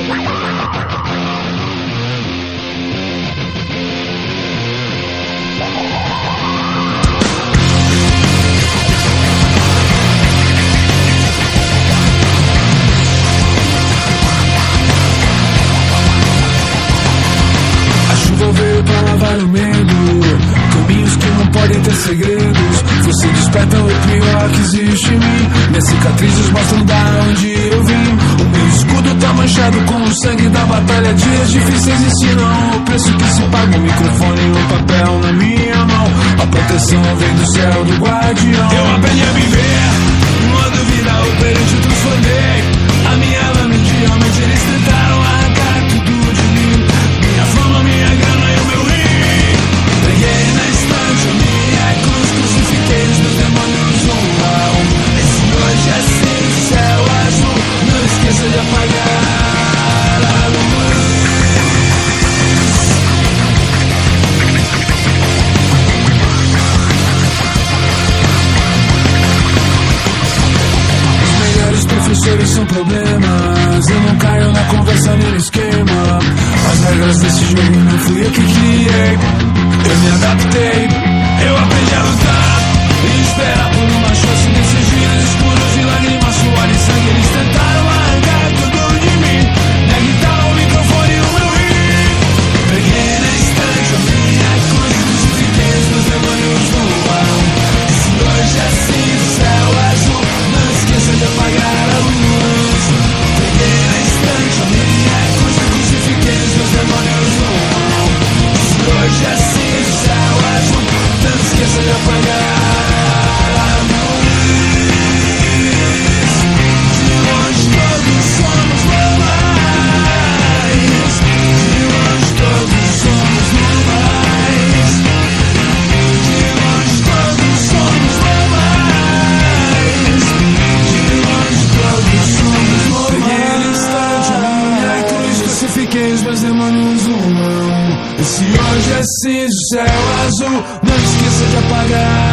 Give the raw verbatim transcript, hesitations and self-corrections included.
Segredos, você desperta o pior que existe em mim. Minhas cicatrizes mostram da onde eu vim. O meu escudo tá manchado com o sangue da batalha. Dias difíceis ensinam o preço que se paga. O microfone e o papel na minha mão. A proteção vem do céu do guardião. Eu aprendi a viver, numa dúvida o perante eu transformei. A minha lâmina de diamante, eles tentaram arrancar tudo de mim. Minha fama, minha grana e o meu rim. Peguei na estante a minha cruz, crucifiquei os meus demônios um a um. Esse hoje é cinza, céu azul, não esqueça de apagar a luz. Os melhores professores são problemas. Eu não caio na conversa nem no esquema. As regras desse jogo não fui eu que criei. Eu me adaptei, eu aprendi a lutar e esperar por uma chance nesses dias escuros de lágrimas, suor e sangue. Eles tentaram arrancar tudo de mim. Minha guitarra, o microfone e o meu rim. Peguei na estante a minha cruz, crucifiquei os meus demônios no ar. Se hoje é cinza, céu azul, não esqueça de apagar a luz. Peguei na estante a minha cruz, crucifiquei os meus demônios no ar. Se hoje é cinza, céu azul, não esqueça de apagar a luz. De longe todos somos normais. De longe todos somos normais. De longe todos somos normais. De longe todos somos normais. Peguei no instante a minha cruz, crucifiquei os meus demônios um a um. E se hoje é cinza, céu azul, não esqueça de apagar